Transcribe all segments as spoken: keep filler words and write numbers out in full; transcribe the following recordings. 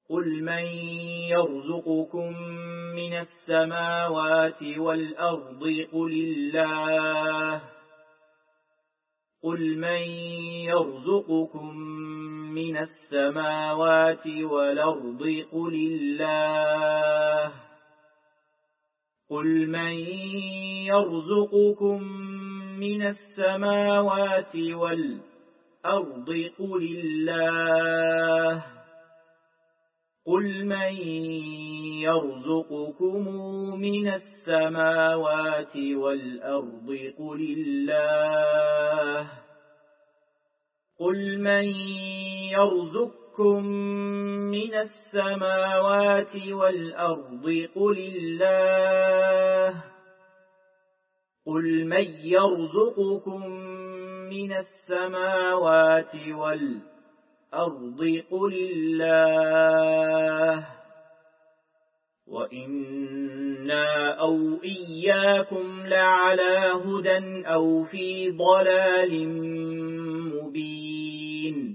قل من يرزقكم من السماوات والأرض قل الله قل من يرزقكم من السماوات والأرض قل الله قل من يرزقكم من السماوات والأرض قل الله قل من يرزقكم من السماوات والأرض قل الله قل من يرزقكم من السماوات والأرض قل الله قل من يرزقكم من السماوات والأرض قل الله وإنا أو إياكم لعلى هدى أو في ضلال مبين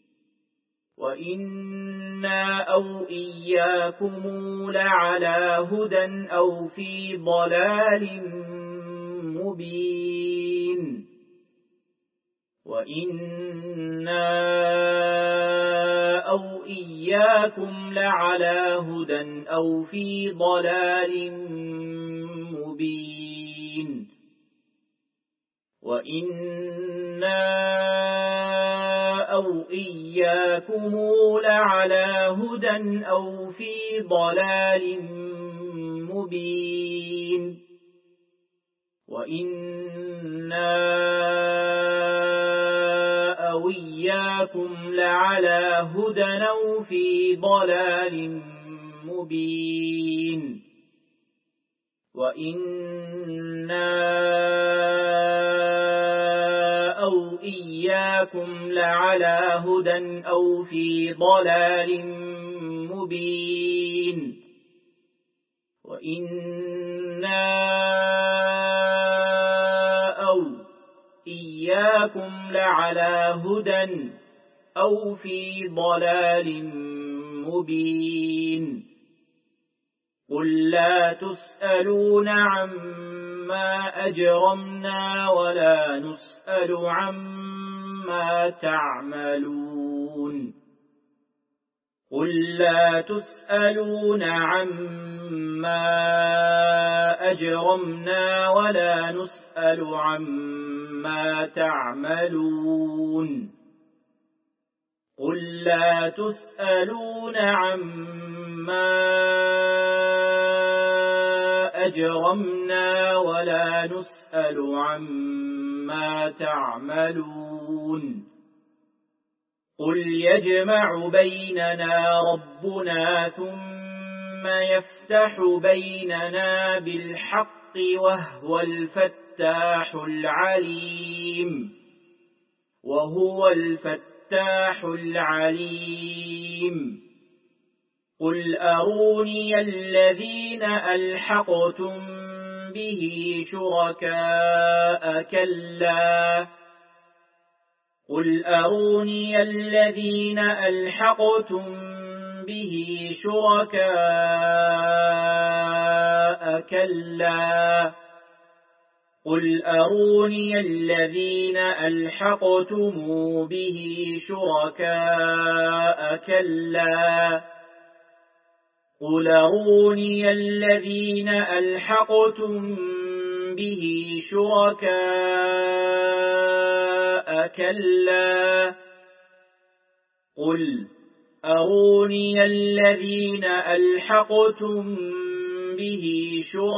وإنا أو إياكم لعلى هدى أو في ضلال مبين وإنا أو إياكم لعلى هدى أو في ضلال مبين وإنا أو إياكم لعلى هدى أو في ضلال مبين وإنا أو إياكم لعلى هدى أو في ضلال مبين وإنا أو إياكم لعلى هدى أو في ضلال مبين وإنا أو إياكم لعلى هدى أو في ضلال مبين قل لا تسألون عما أجرمنا ولا نسأل عما تعملون قل لا تسألون عما أجرمنا ولا نسأل عما تعملون قل لا تسألون عما أجرمنا ولا نسأل عما تعملون قل يجمع بيننا ربنا ثم يفتح بيننا بالحق وهو الفتاح العليم وهو الفتاح العليم قل أروني الذين ألحقتم به شركاء كلا قل أروني الذين ألحقتم به شركاء كلا قل أروني الذين ألحقتم به شركاء كلا قل أروني الذين ألحقتم به شركاء كلا قل أروني الذين ألحقتم به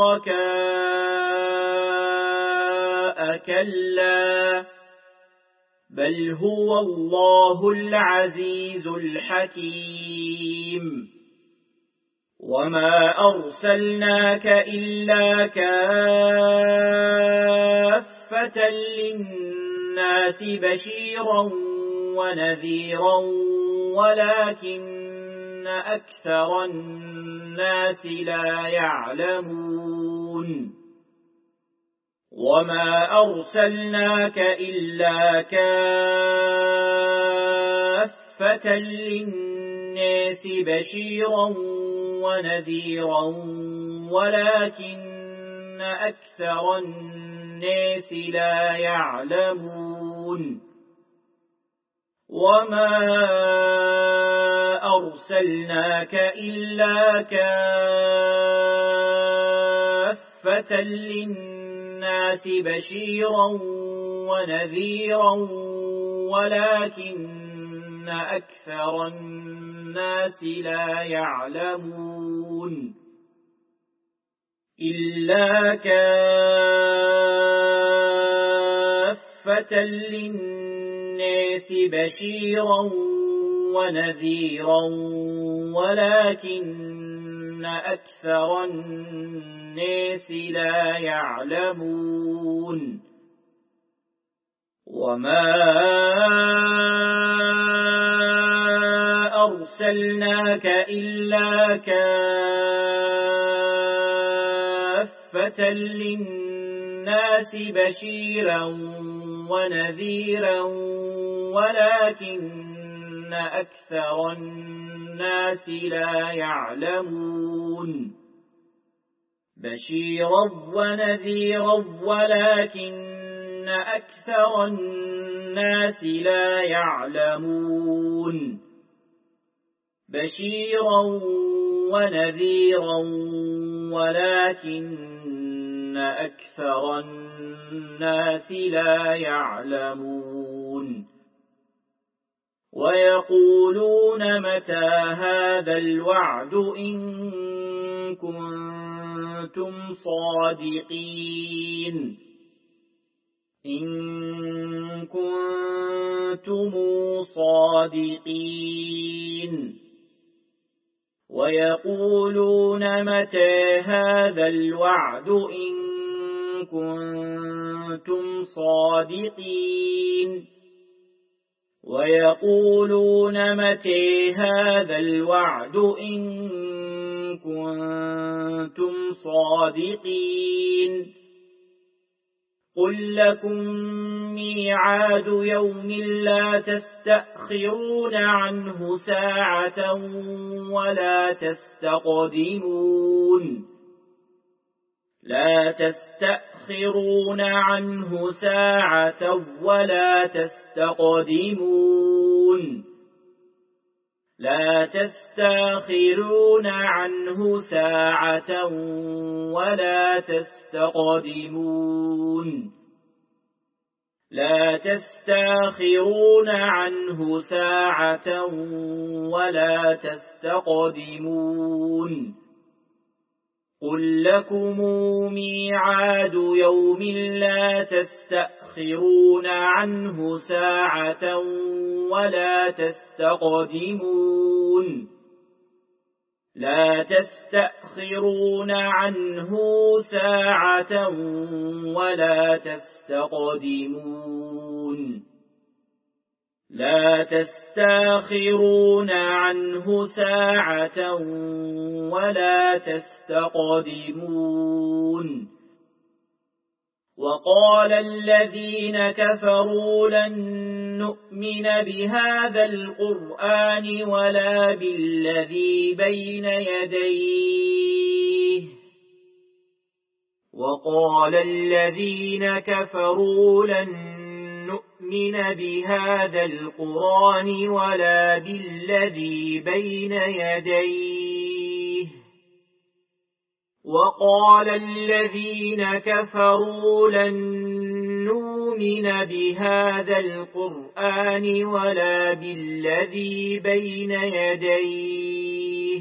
شركاء كلا بل هو الله العزيز الحكيم وما أرسلناك إلا كافة للناس بشيرا ونذيرا ولكن أكثر الناس لا يعلمون وما أرسلناك إلا كافة للناس الناس بشيرا ونذيرا ولكن أكثر الناس لا يعلمون وما أرسلناك إلا كافة للناس بشيرا ونذيرا ولكن أكثر الناس لا يعلمون إلا كافة للناس بشيرا ونذيرا ولكن أكثر الناس لا يعلمون وما أرسلناك إلا كافة للناس بشيرا ونذيرا ولكن أكثر الناس لا يعلمون بشيرا ونذيرا ولكن أكثر الناس لا يعلمون بشيرا ونذيرا ولكن أكثر الناس لا يعلمون ويقولون متى هذا الوعد إن كنتم صادقين إن كنتم صادقين ويقولون متى هذا الوعد إن كنتم صادقين ويقولون متى هذا الوعد إن كنتم صادقين قل لكم ميعاد يوم لا تستأخرون عنه ساعة ولا تستقدمون لا تستأخرون عنه ساعة ولا تستقدمون لا تستأخرون عنه ساعة ولا تستقدمون لا تستأخرون عنه ساعة ولا تستقدمون قل لكم ميعاد يوم لا تستأخرون عنه ساعة ولا تستقدمون لا تستأخرون عنه ساعة ولا تستقدمون لا تستأخرون عنه ساعة ولا تستقدمون وقال الذين كفروا لن نؤمن بهذا القرآن ولا بالذي بين يديه وقال الذين كفروا لن نؤمن بهذا القرآن ولا بالذي بين يديه وقال الذين كفروا لن نؤمن بهذا القرآن ولا بالذي بين يديه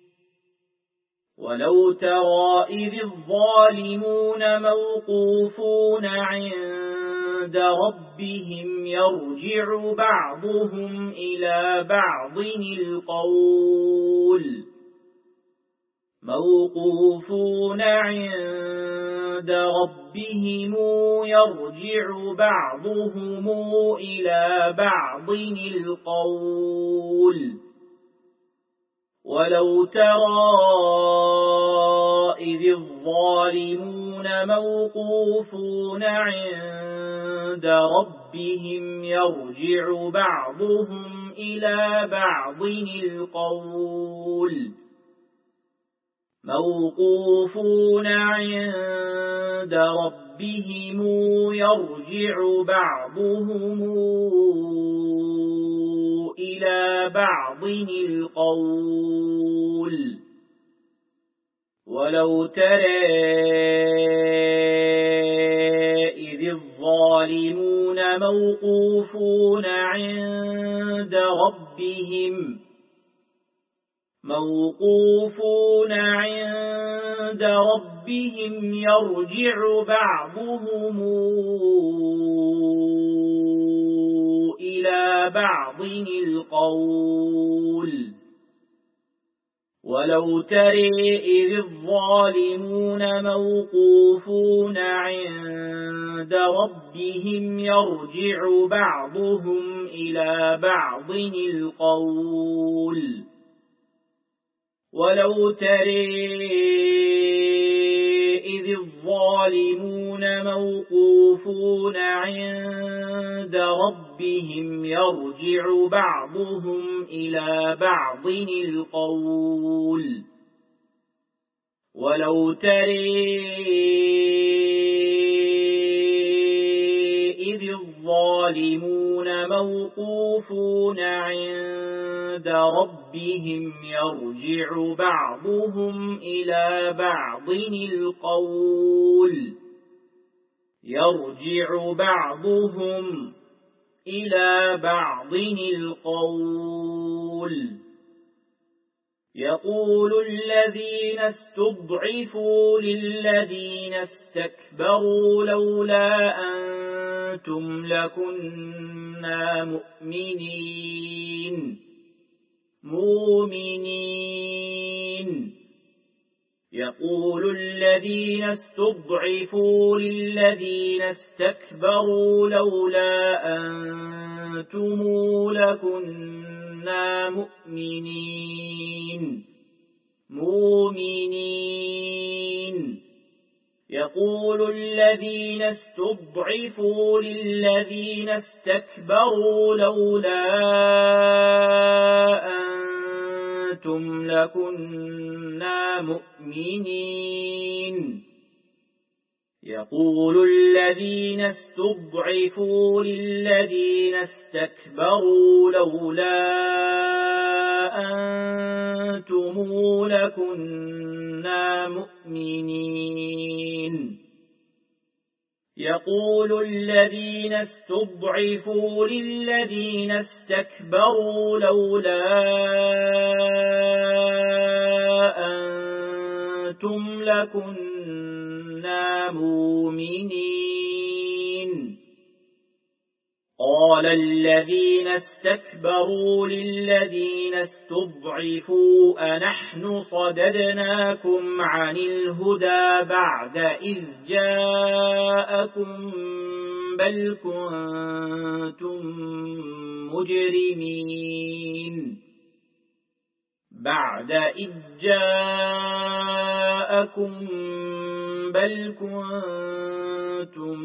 ولو ترى إذ الظالمون موقوفون عند ربهم يرجع بعضهم إلى بعض القول موقوفون عند ربهم يرجع بعضهم إلى بعض القول ولو ترى إذ الظالمون موقوفون عند ربهم ربهم يرجع بعضهم إلى بعض القول موقوفون عند ربهم يرجع بعضهم إلى بعض القول ولو ترى إذ الظالمون موقوفون عند ربهم موقوفون عند ربهم يرجع بعضهم إلى بعض القول ولو ترى إذ الظالمون موقوفون عند ربهم يرجع بعضهم إلى بعض القول ولو ترى إذ الظالمون موقوفون عند ربهم يرجع بعضهم إلى بعض القول ولو ترى إذ الظالمون موقوفون عند ربهم يرجع بعضهم إلى بعض القول يرجع بعضهم إلى بعض القول يقول الذين استضعفوا للذين استكبروا لولا أنتم لكنا مؤمنين مؤمنين يقول الذين استضعفوا للذين استكبروا لولا أنتم لكنا مؤمنين مؤمنين يقول الذين استضعفوا للذين استكبروا لولا أنتم لكنا مؤمنين يقول الذين استضعفوا للذين استكبروا لولا أنتم لكنا مؤمنين يقول الذين استضعفوا للذين استكبروا لولا أنتم لكنا مؤمنين قال الذين استكبروا للذين استضعفوا أنحن صددناكم عن الهدى بعد إذ جاءكم بل كنتم مجرمين بعد إذ جاءكم بل كنتم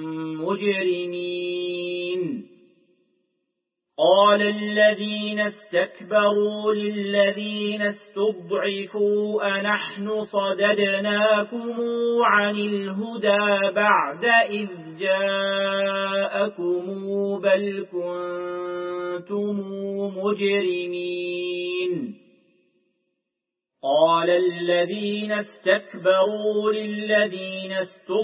مجرمين قال الذين استكبروا للذين استضعفوا أنحن صددناكم عن الهدى بعد إذ جاءكم بل كنتم مجرمين قال الذين استكبروا للذين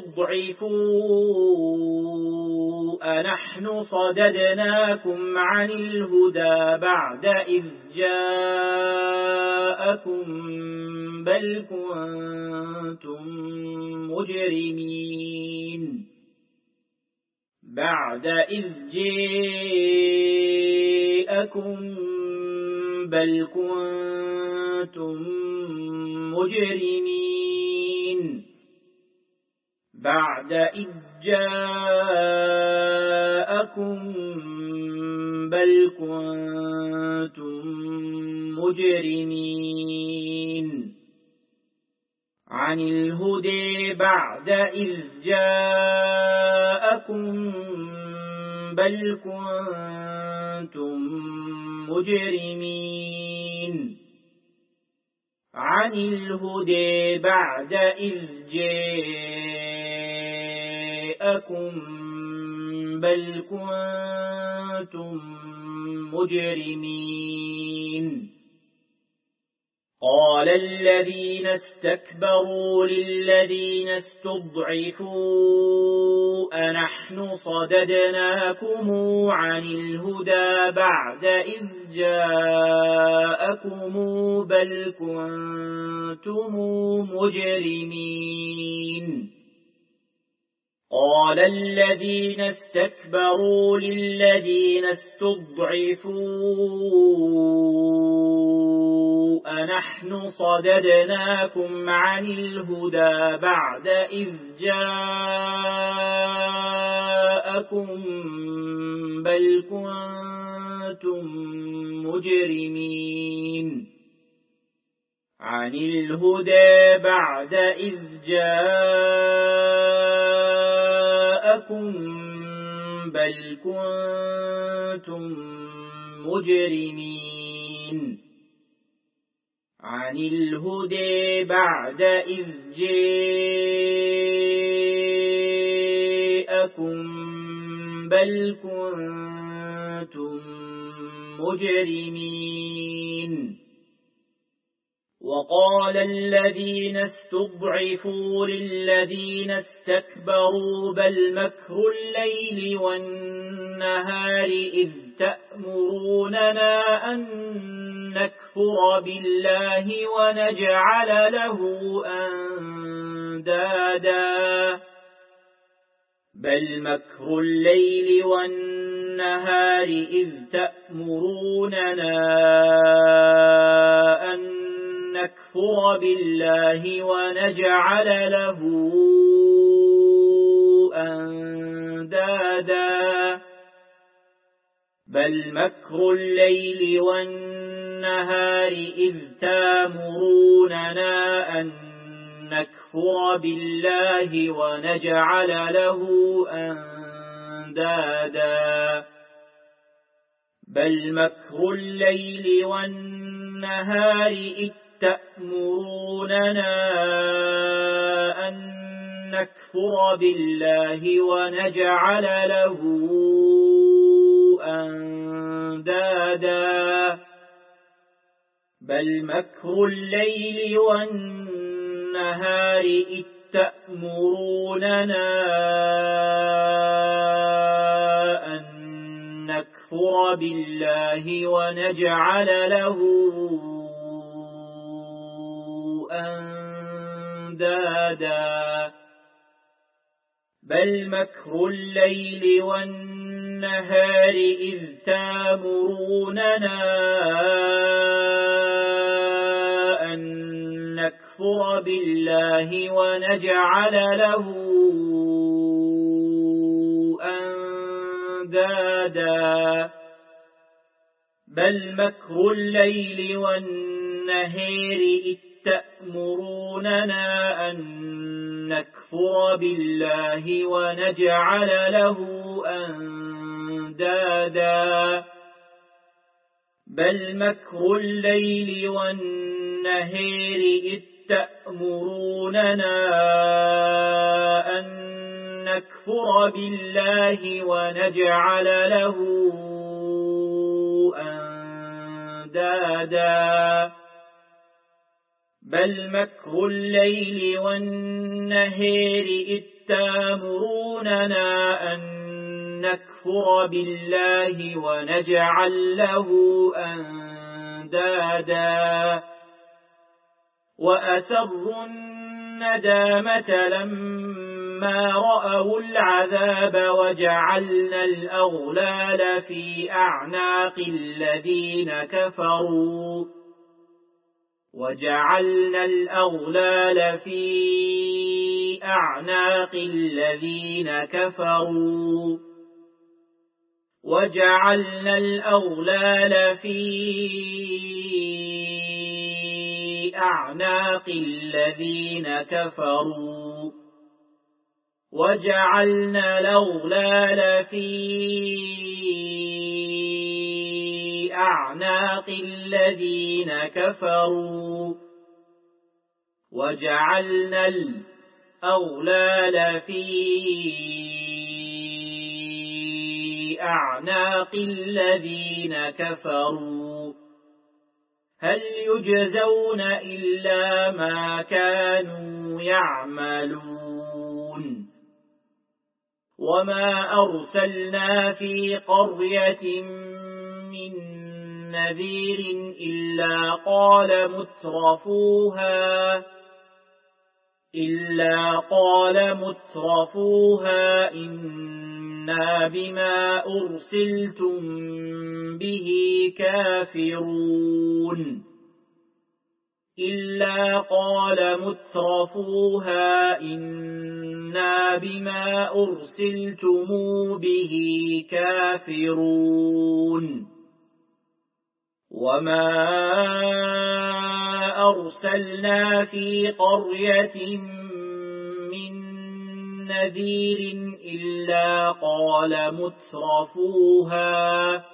استضعفوا أنحن صددناكم عن الهدى بعد إذ جاءكم بل كنتم مجرمين بعد إذ جاءكم بل كنتم مجرمين بعد إذ جاءكم بل كنتم مجرمين عن الهدى بعد إذ جاءكم بل كنتم مجرمين عن الهدى بعد إذ جاءكم بل كنتم مجرمين قال الذين استكبروا للذين استضعفوا أنحن صددناكم عن الهدى بعد إذ جاءكم بل كنتم مجرمين قال الذين استكبروا للذين استضعفوا أنحن صددناكم عن الهدى بعد إذ جاءكم بل كنتم مجرمين عن الهدى بعد إذ جاءكم بل كنتم مجرمين عن الهدى بعد إذ جاءكم بل كنتم مجرمين وقال الذين استضعفوا للذين استكبروا بل مكر الليل والنهار إذ تأمروننا أن نكفر بالله ونجعل له أندادا بل مكر الليل والنهار إذ تأمروننا أن نكفر بالله ونجعل له أندادا بل مكر الليل والنهار إذ تأمروننا أن نكفر بالله ونجعل له أندادا بل مكر الليل والنهار إذ تأمروننا أن نكفر بالله ونجعل له أندادا بل مكر الليل والنهار إذ تأمروننا أن نكفر بالله ونجعل له أندادا بل مكر الليل والنهار إذ تأمروننا أن نكفر بالله ونجعل له أندادا بل مكر الليل والنهار إذ تأمروننا أن نكفر بالله ونجعل له أندادا بل مكر الليل والنهار إذ تأمروننا أن نكفر بالله ونجعل له أندادا بل مكر الليل والنهار إذ تأمروننا أن نكفر بالله ونجعل له أندادا وأسروا الندامة لما رأوا العذاب وجعلنا الأغلال في أعناق الذين كفروا وجعلنا الأغلال في أعناق الذين كفروا وجعلنا الأغلال في أعناق الذين كفروا وجعلنا الأغلال في أعناق الذين كفروا وجعلنا الأغلال في أعناق الذين كفروا هل يجزون إلا ما كانوا يعملون وما أرسلنا في قرية من نذير إلا قال مترفوها إلا قال مترفوها إنا بما أرسلتم به كافرون إلا قال مترفوها إنا بما أرسلتم به كافرون وما أرسلنا في قرية من نذير إلا قال مترفوها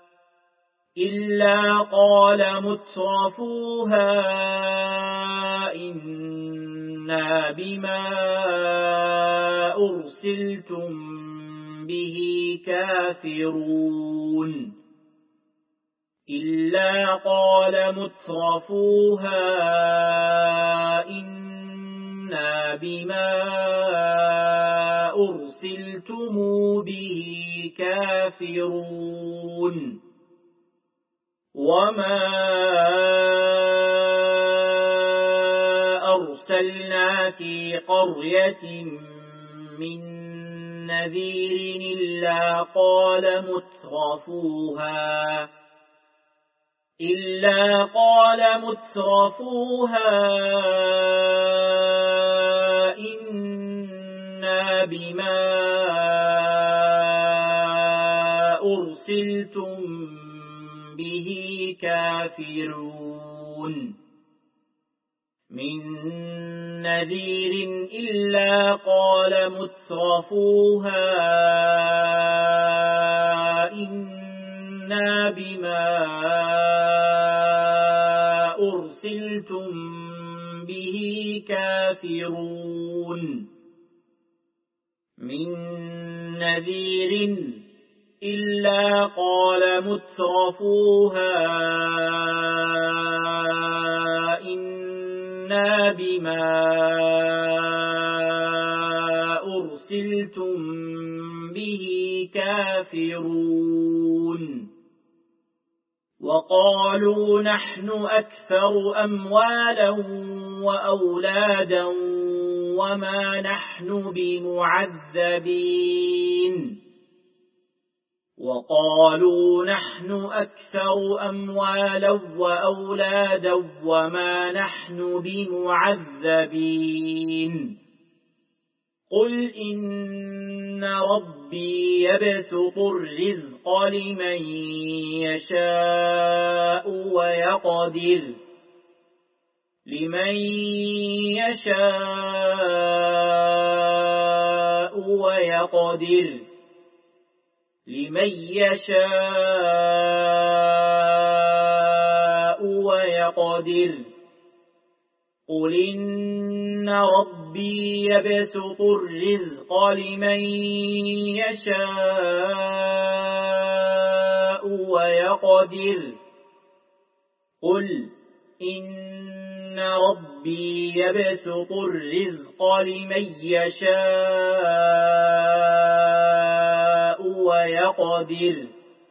إلا قال مترفوها إنا بما أرسلتم به كافرون إلا قال مترفوها إنا بما أرسلتم به كافرون وما أرسلنا في قرية من نذير إلا قال مترفوها إلا قال مترفوها إنا بما أرسلتم به كافرون من نذير إلا قال مترفوها إنا بما أرسلتم به كافرون من نذير إلا قال مترفوها إنا بما أرسلتم به كافرون وقالوا نحن أكثر أموالا وأولادا وما نحن بمعذبين وقالوا نحن أكثر أموالا وأولادا وما نحن بمعذبين قل إن ربي يبسط الرزق لمن يشاء ويقدر لمن يشاء ويقدر لمن يشاء ويقدر قل إن ربي يبسط الرزق لمن يشاء ويقدر قل إن ربي يبسط الرزق لمن يشاء ويقدر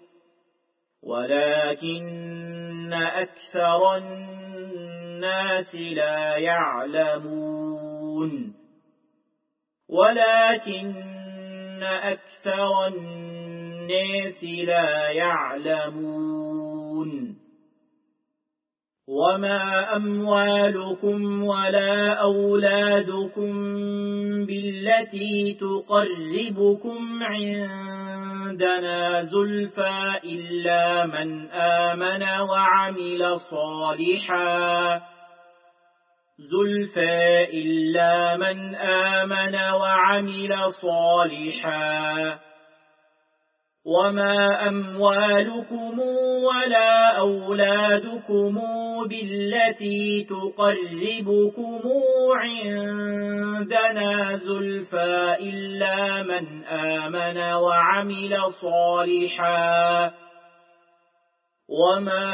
ولكن أكثر الناس لا يعلمون ولكن أكثر الناس لا يعلمون وما أموالكم ولا أولادكم بالتي تقربكم عندنا زلفى إلا من آمن وعمل صالحا زلفى إلا من آمن وعمل صالحا وما أموالكم ولا أولادكم بالتي تقربكم عندنا زلفى إلا من آمن وعمل صالحا وما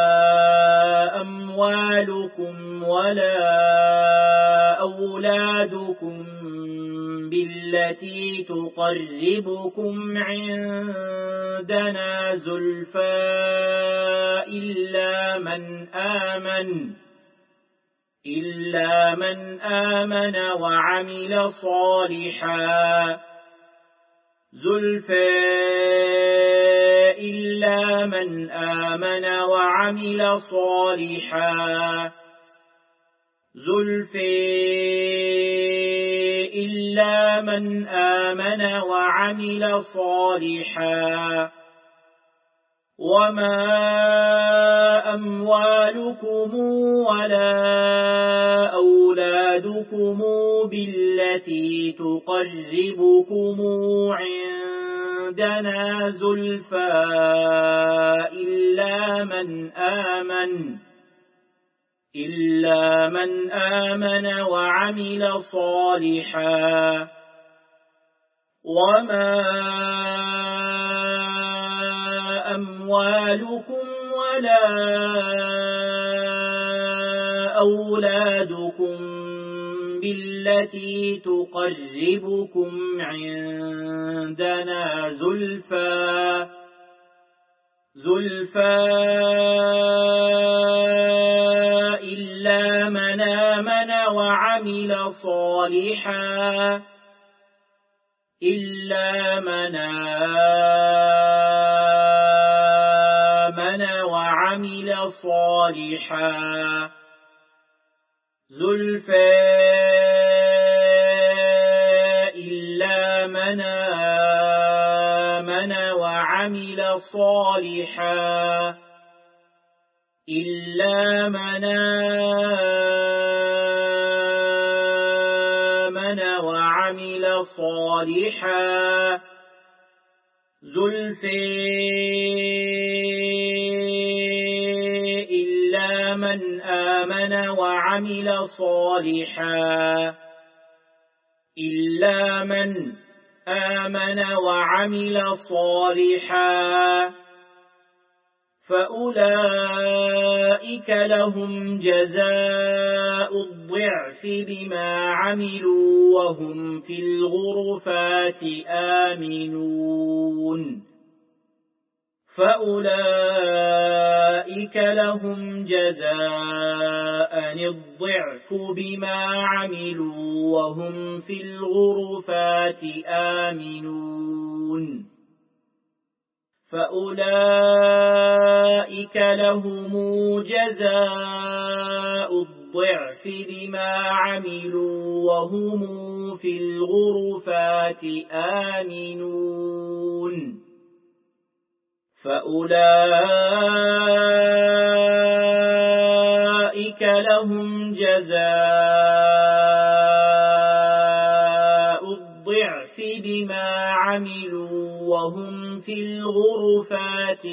أموالكم ولا أولادكم بالتي تقربكم عندنا زلفى إلا من آمن إلا من آمن وعمل صالحا زلفى إلا من آمن وعمل صالحا زلفى إلا من آمن وعمل صالحا وما أموالكم ولا أولادكم بالتي تقربكم عندنا زلفى إلا من آمن إلا من آمن وعمل صالحا وما أموالكم ولا أولادكم بالتي تقربكم عندنا زلفى زلفى إلا من آمن وعمل صالحا إلا من آمن وعمل صالحا زلفى إلا من آمن وعمل صالحا إلا من آمن وعمل صالحا زلفى إلا من آمن وعمل صالحا إلا من آمن وعمل صالحا فأولئك لهم جزاء الضعف بما عملوا وهم في الغرفات آمنون فأولئك لهم جزاء الضعف بما عملوا وهم في الغرفات آمنون فأولئك لهم جزاء الضعف بما عملوا وهم في الغرفات آمنون فأولئك لهم جزاء الضعف بما عملوا وهم في الغرفات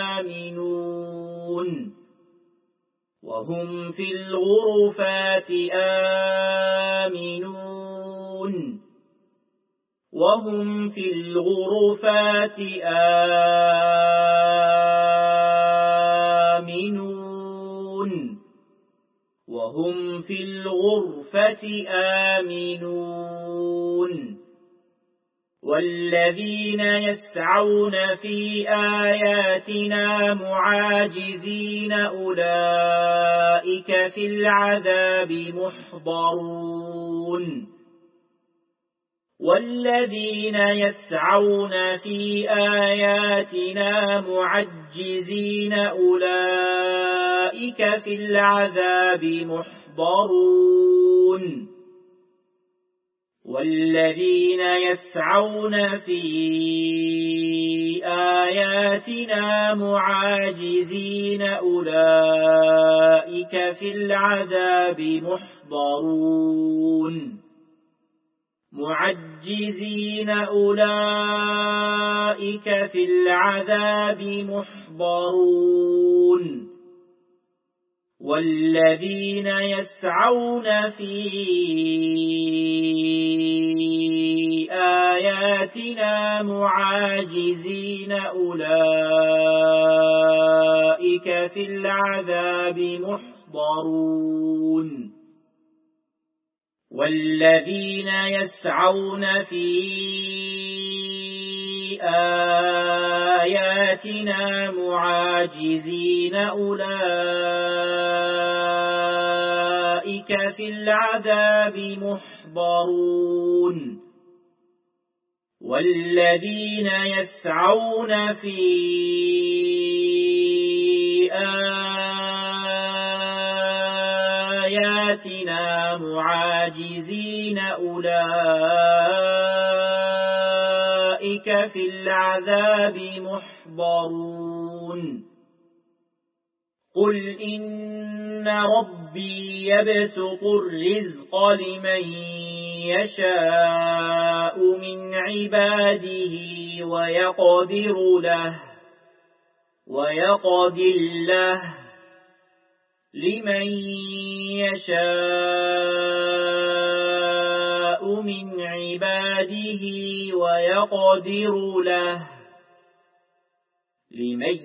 آمنون وهم في الغرفات آمنون وهم في الغرفات آمنون وهم في الغرفة آمنون والذين يسعون في آياتنا معاجزين أولئك في العذاب محضرون والذين يسعون في آياتنا معجزين أولئك في العذاب محضرون والذين يسعون في آياتنا معاجزين أولئك في العذاب محضرون محضرون معجزين أولئك في العذاب محضرون والذين يسعون في آياتنا معاجزين أولئك في العذاب محضرون والذين يسعون في آياتنا معاجزين أولئك في العذاب محضرون والذين يسعون في آياتنا معاجزين أولئك في العذاب محضرون قل إن ربي يبسط الرزق لمن يشاء من عباده ويقدر له ويقدر له لمن يشاء من عباده ويقدر له لمن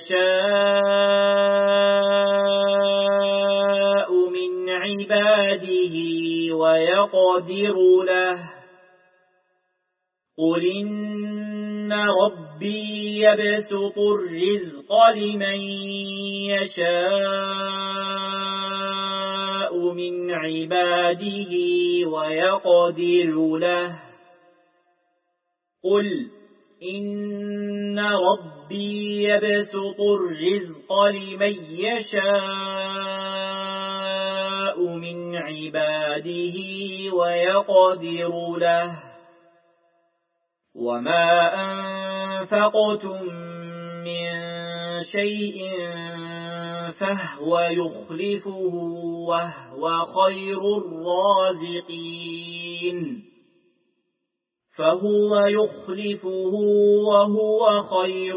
يشاء من عباده ويقدر له قل إن ربي يبسط الرزق لمن يشاء من عباده ويقدر له قل إن ربي يبسط الرزق لمن يشاء من عباده ويقدر له وما أنفقتم من شيء فهو يخلفه وهو خير الرازقين فهو يخلفه وهو خير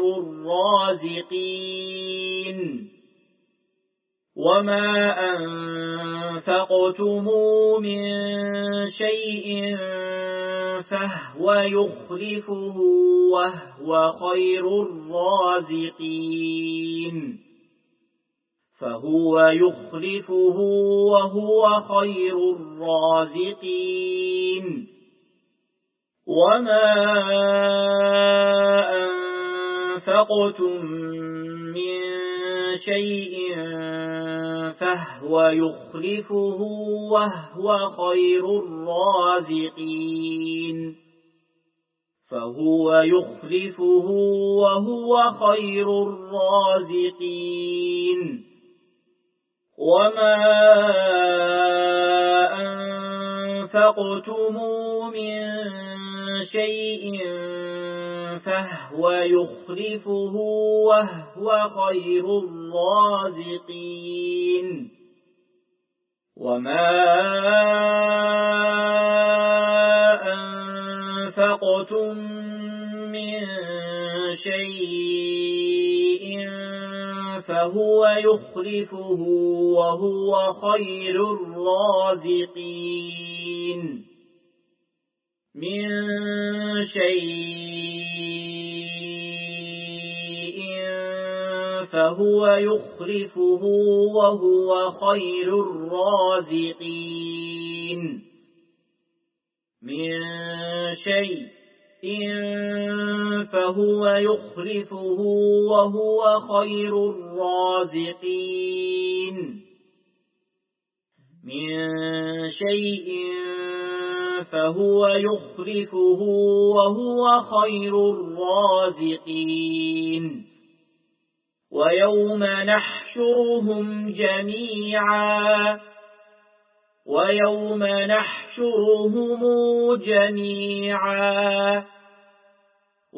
الرازقين وما أنفقتم من شيء فهو يخلفه وهو خير الرازقين فهو يخلفه وهو خير الرازقين وما أنفقتم من شيء فهو يخلفه وهو خير الرازقين فهو يخلفه وهو خير الرازقين وما أنفقتم من شيء فهو يخلفه وهو خير الرازقين وما أنفقتم من شيء فهو يخلفه وهو خير الرازقين من شيء فهو يخلفه وهو خير الرازقين من شيء فهو يخلفه وهو خير الرازقين من شيء فهو يخلفه وهو خير الرازقين ويوم نحشرهم جميعا ويوم نحشرهم جميعا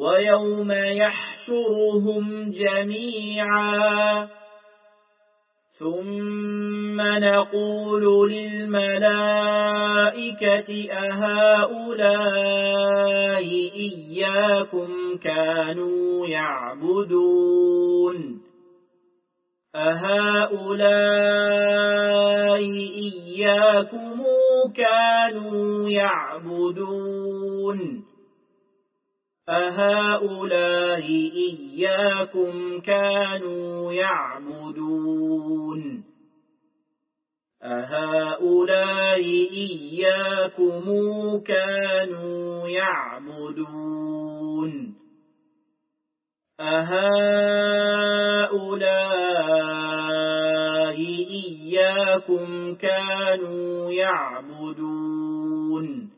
ويوم يحشرهم جميعا ثم نقول للملائكة أهؤلاء إياكم كانوا يعبدون أهؤلاء إياكم كانوا يعبدون أهؤلاء إياكم كانوا يعبدون أهؤلاء إياكم كانوا يعبدون أهؤلاء إياكم كانوا يعبدون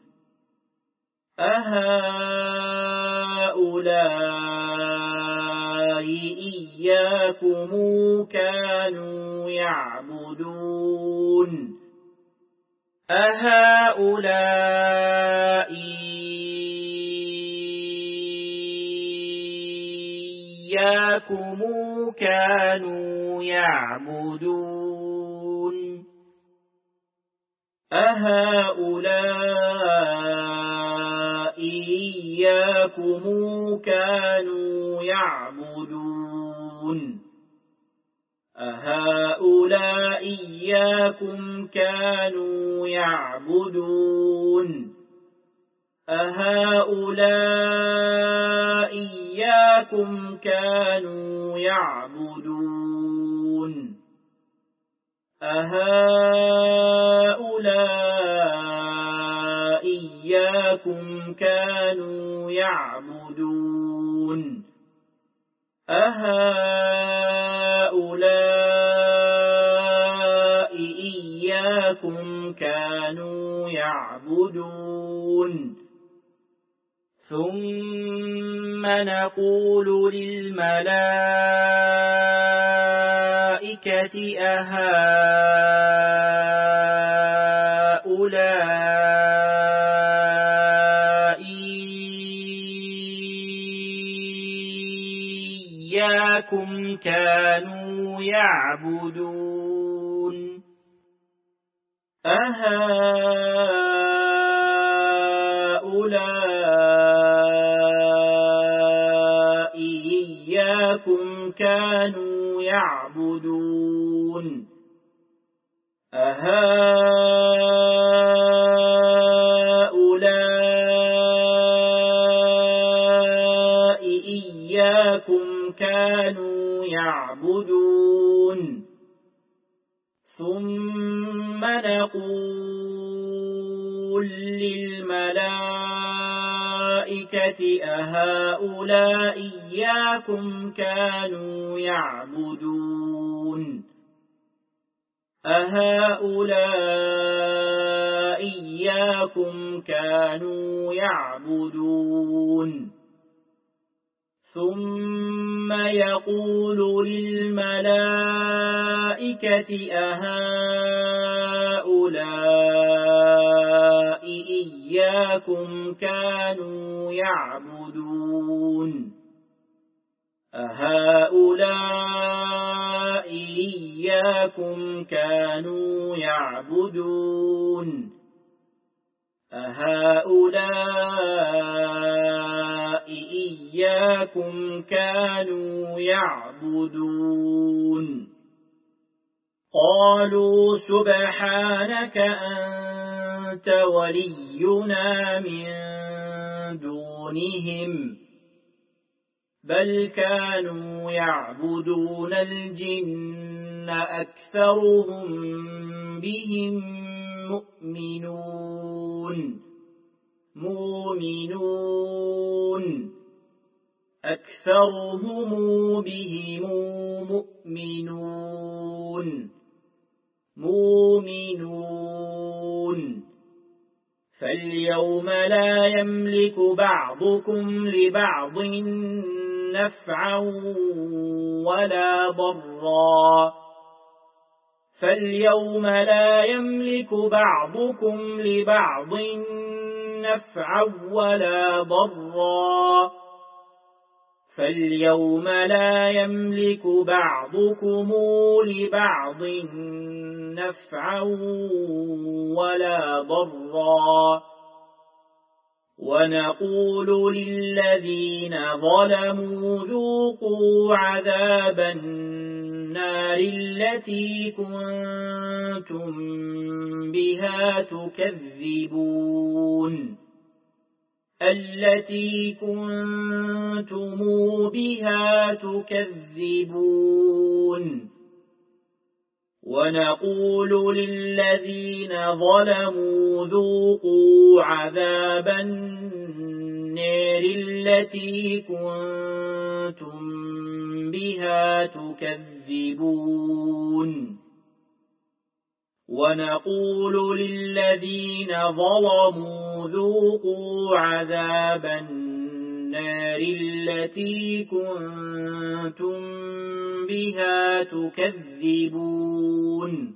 أهؤلاء إياكم كانوا يعبدون أهؤلاء إياكم كانوا يعبدون أهؤلاء إياكم كانوا يعبدون أهؤلاء إياكم كانوا يعبدون أهؤلاء إياكم كانوا يعبدون أهؤلاء إياكم كانوا يعبدون أهؤلاء إياكم كانوا يعبدون ثم نقول للملائكة أهؤلاء إياكم كانوا يعبدون أهؤلاء إياكم كانوا يعبدون أهؤلاء إياكم كانوا يعبدون ثم نقول للملائكة أهؤلاء إياكم كانوا يعبدون أهؤلاء إياكم كانوا يعبدون ثم يقول للملائكة أهؤلاء إياكم كانوا يعبدون أهؤلاء إياكم كانوا يعبدون أهؤلاء إياكم كانوا يعبدون قالوا سبحانك أنت ولينا من دونهم بل كانوا يعبدون الجن أكثرهم بهم مؤمنون مؤمنون أكثرهم بهم مؤمنون مؤمنون فاليوم لا يملك بعضكم لبعض نفعا ولا ضرا فاليوم لا يملك بعضكم لبعض نفعا ولا ضرا فاليوم لا يملك بعضكم لبعض نفعا ولا ضرا ونقول للذين ظلموا ذوقوا عذاب النار التي كنتم بها تكذبون التي كنتم بها تكذبون ونقول للذين ظلموا ذوقوا عذاب النار التي كنتم بها تكذبون ونقول للذين ظلموا ذوقوا عذاب النار التي كنتم بها تكذبون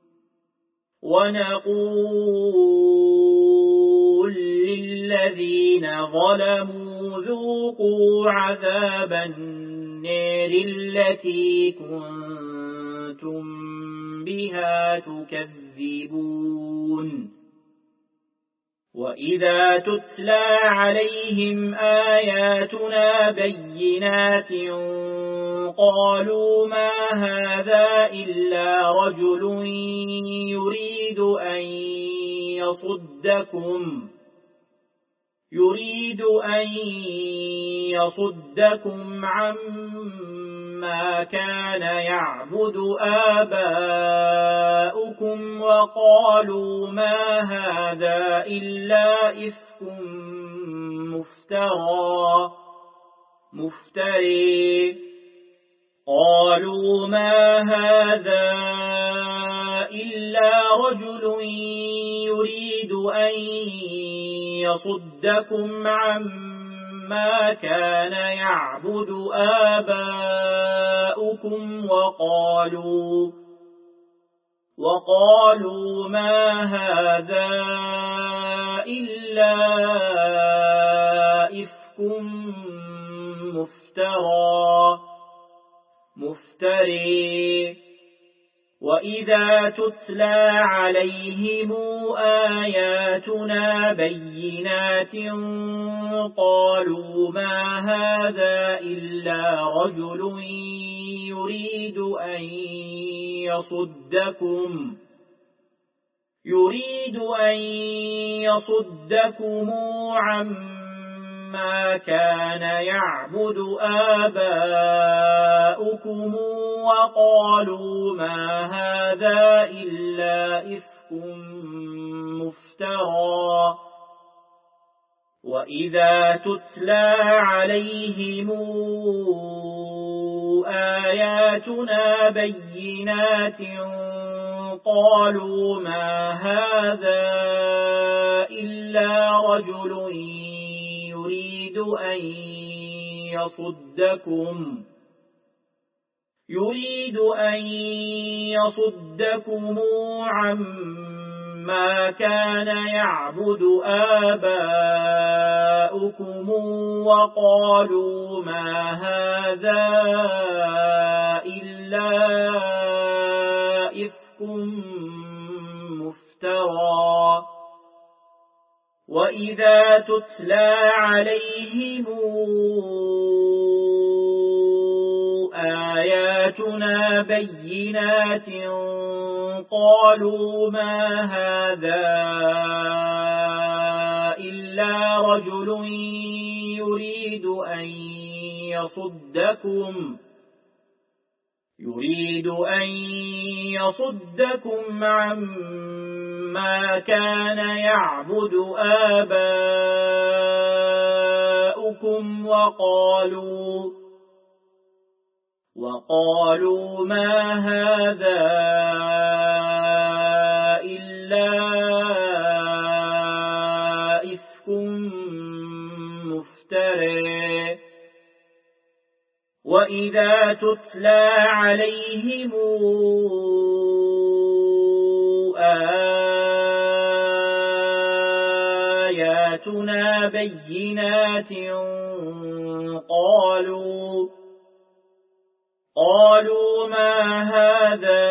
ونقول للذين ظلموا ذوقوا عذاب النار التي كنتم بها تكذبون وإذا تتلى عليهم آياتنا بينات قالوا ما هذا إلا رجل يريد أن يصدكم يريد أن يصدكم عما كان يعبد آباؤكم وقالوا ما هذا إلا إفك مفترى مفتري قالوا ما هذا إلا رجل يريد أن يصدكم عما كان يعبد آباؤكم وقالوا وقالوا ما هذا إلا إفك مفترى مفتري وإذا تتلى عليهم آياتنا بينات قالوا ما هذا إلا رجل يريد أن يصدكم يريد أن يصدكم عما كان يعبد آباؤكم وقالوا ما هذا إلا إفك مفترى وإذا تتلى عليهم آياتنا بينات قالوا ما هذا إلا رجل يريد أن يصدكم يريد أن يصدكم عما كان يعبد آباؤكم وقالوا ما هذا إلا إفك مفترى وإذا تتلى عليهم آياتنا بينات قالوا ما هذا إلا رجل يريد أن يصدكم يريد أن يصدكم عما كان يعبد آباؤكم وقالوا وقالوا ما هذا إلا إفك مفترى وإذا تتلى عليهم آياتنا بينات وقالوا قالوا ما هذا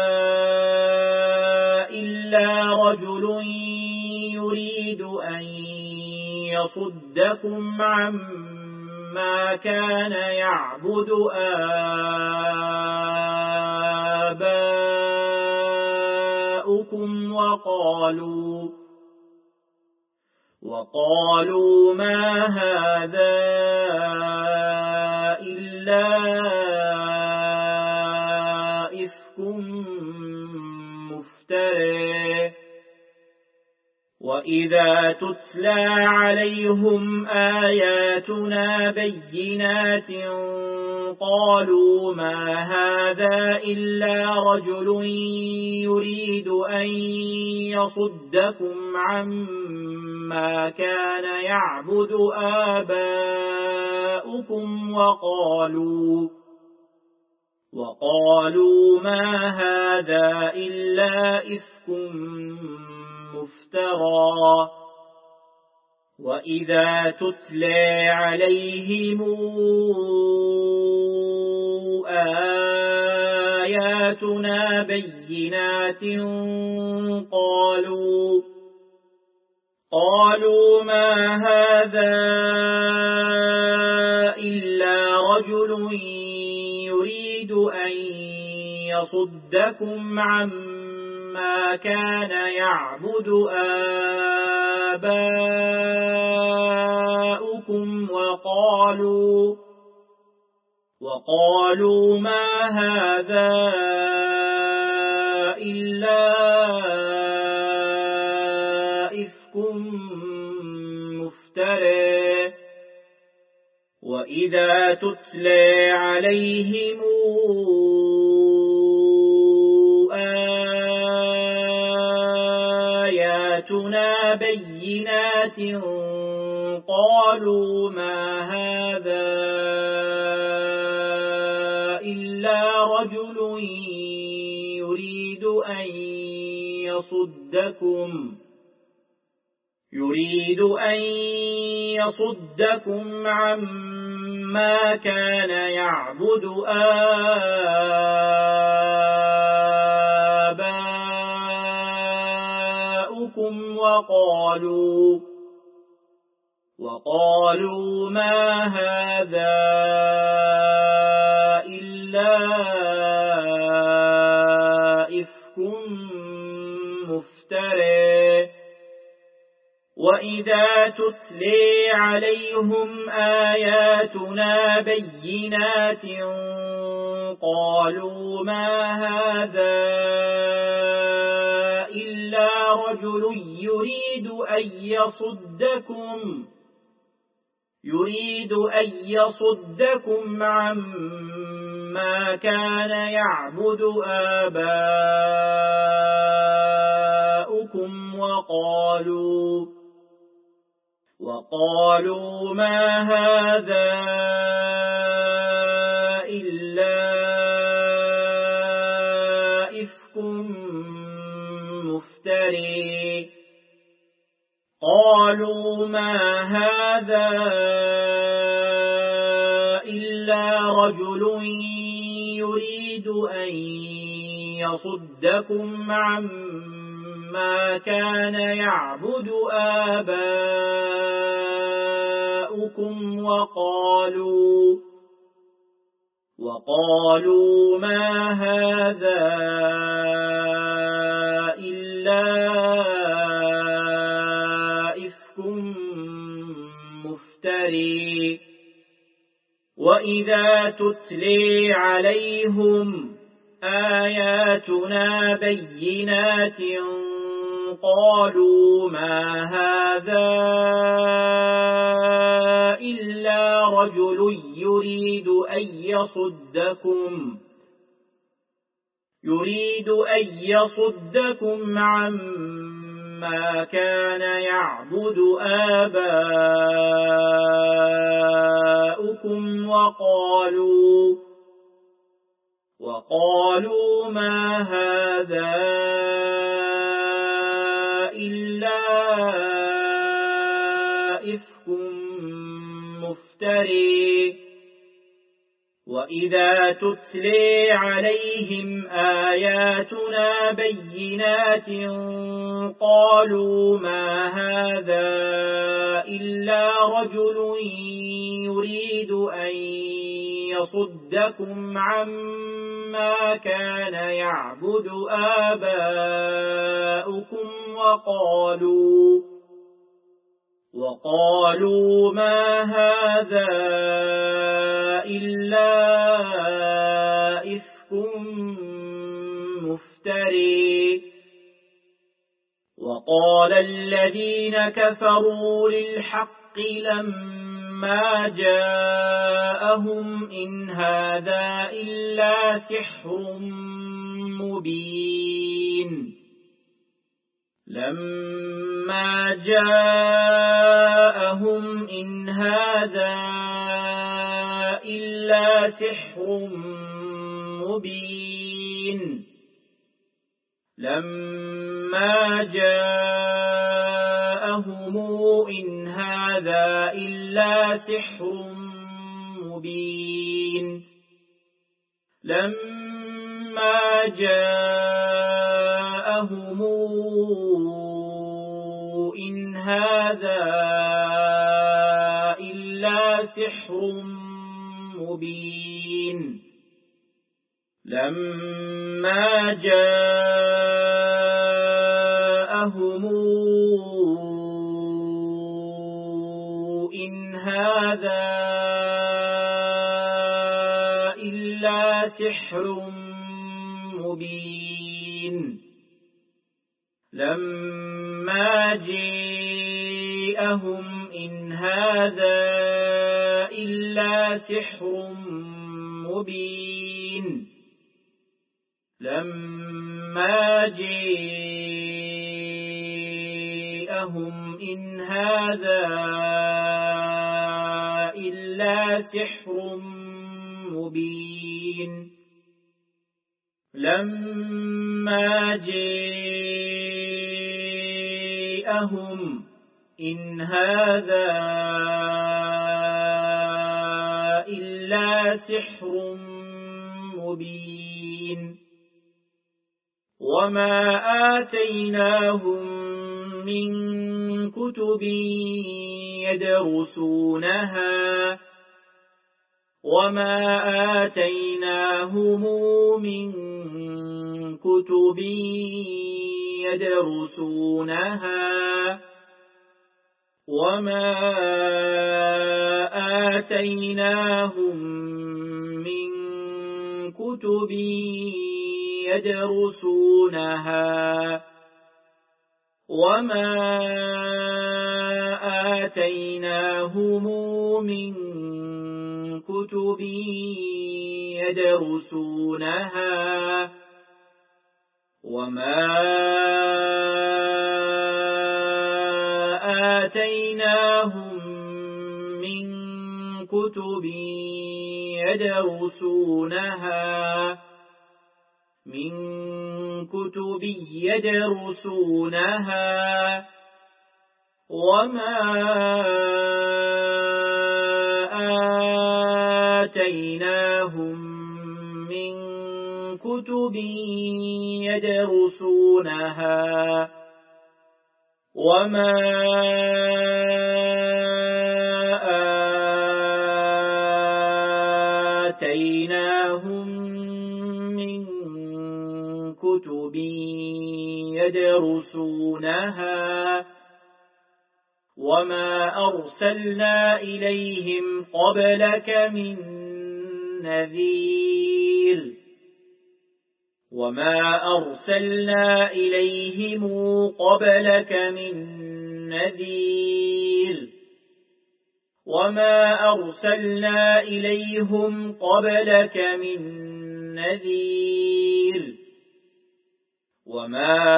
إلا رجل يريد أن يصدكم عما كان يعبد آباؤكم وقالوا وقالوا ما هذا إلا إفك مفترى وإذا تتلى عليهم آياتنا بينات قالوا ما هذا إلا رجل يريد أن يصدكم عما كان يعبد آباؤكم وقالوا وقالوا ما هذا إلا إفك مفترى وإذا تتلى عليهم آياتنا بينات قالوا قالوا ما هذا إلا رجل يريد أن يصدكم عما كان يعبد آباؤكم وقالوا وقالوا ما هذا إلا إفك مفترى وإذا تتلى عليهم آياتنا بينات قالوا ما هذا إلا رجل يريد أن يصدكم يريد أن يصدكم عما كان يعبد آباؤكم وقالوا وقالوا ما هذا إلا إفك مفترى وإذا تتلى عليهم آياتنا بينات قالوا ما هذا إلا رجل يريد أن يصدكم يريد أن يصدكم عما كان يعبد آباؤكم وقالوا وقالوا ما هذا إلا إفك مفترى قالوا ما هذا إلا رجل يريد أن يصدكم عما كان يعبد آباؤكم وقالوا وقالوا ما هذا إلا إفك مفترى وإذا تتلى عليهم آياتنا بينات قالوا ما هذا إلا رجل يريد أن يصدكم يريد أن يصدكم عما كان يعبد آباؤكم وقالوا وقالوا ما هذا إلا إفك مفترى وإذا تتلي عليهم آياتنا بينات قالوا ما هذا إلا رجل يريد أن يصدكم عما كان يعبد آباؤكم وقالوا وقالوا ما هذا إلا إفك مفتري. وقال الذين كفروا للحق لما جاءهم إن هذا إلا سحر مبين. لما جاءهم إن هذا إلا سحر مبين. لما جاءهم إن هذا إلا سحر مبين. لما جاءهم إن هذا إلا سحر مبين. لما جاءهم إن هذا إلا سحر مبين. لما جاءهم إن هذا إلا سحر مبين. لما جاءهم إن هذا إلا سحر مبين. لما جاءهم إن هذا إلا سحر مبين. وما آتيناهم من كتب يدرسونها وما آتيناهم من كتب يدرسونها وما آتيناهم من كتب يدرسونها وما آتيناهم من كتب يدرسونها وما آتيناهم من كتب يدرسونها من كتب يدرسونها وما آتيناهم من كتب يدرسونها وما آتيناهم من كتب يدرسونها وما أرسلنا إليهم قبلك من نذير وما أرسلنا إليهم قبلك من نذير وما أرسلنا إليهم قبلك من نذير وما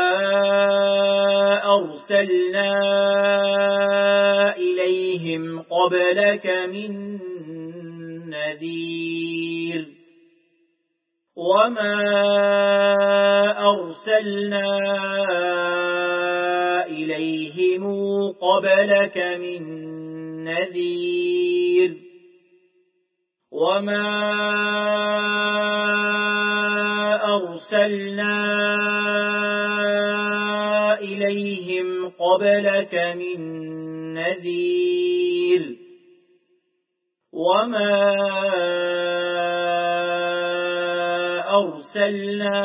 أرسلنا إليهم قبلك من نذير وما أرسلنا إليهم قبلك من نذير وما أرسلنا إليهم قبلك من نذير وما أرسلنا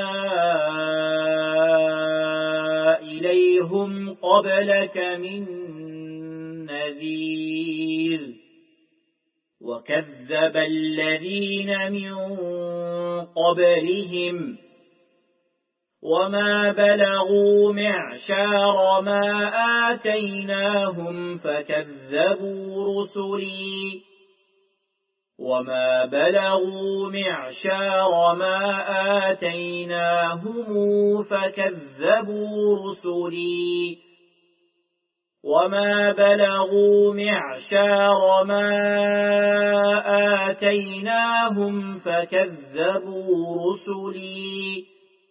إليهم قبلك من نذير وكذب الذين من قبلهم وما بلغوا معشار ما آتيناهم فكذبوا رسلي وما بلغوا معشار ما آتيناهم فكذبوا رسلي وما بلغوا معشار ما آتيناهم فكذبوا رسلي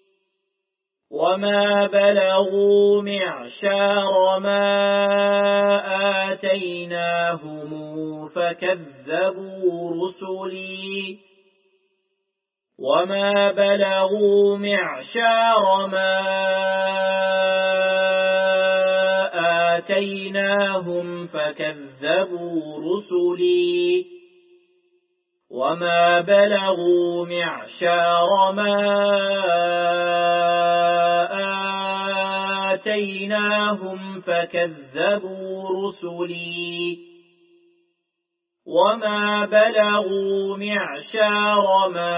وما بلغوا معشار ما آتيناهم فكذبوا رسلي وما بلغوا معشار ما آتيناهم فكذبوا رسلي وما بلغوا معشار ما آتيناهم فكذبوا رسلي وما بلغوا معشار ما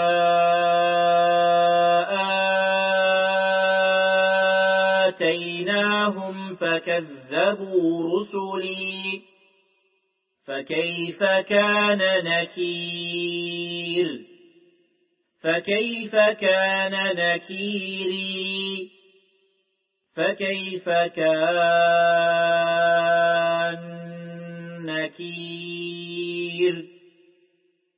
آتيناهم فكذبوا رسلي فكيف كان نكير فكيف كان نكيري فكيف كان نكير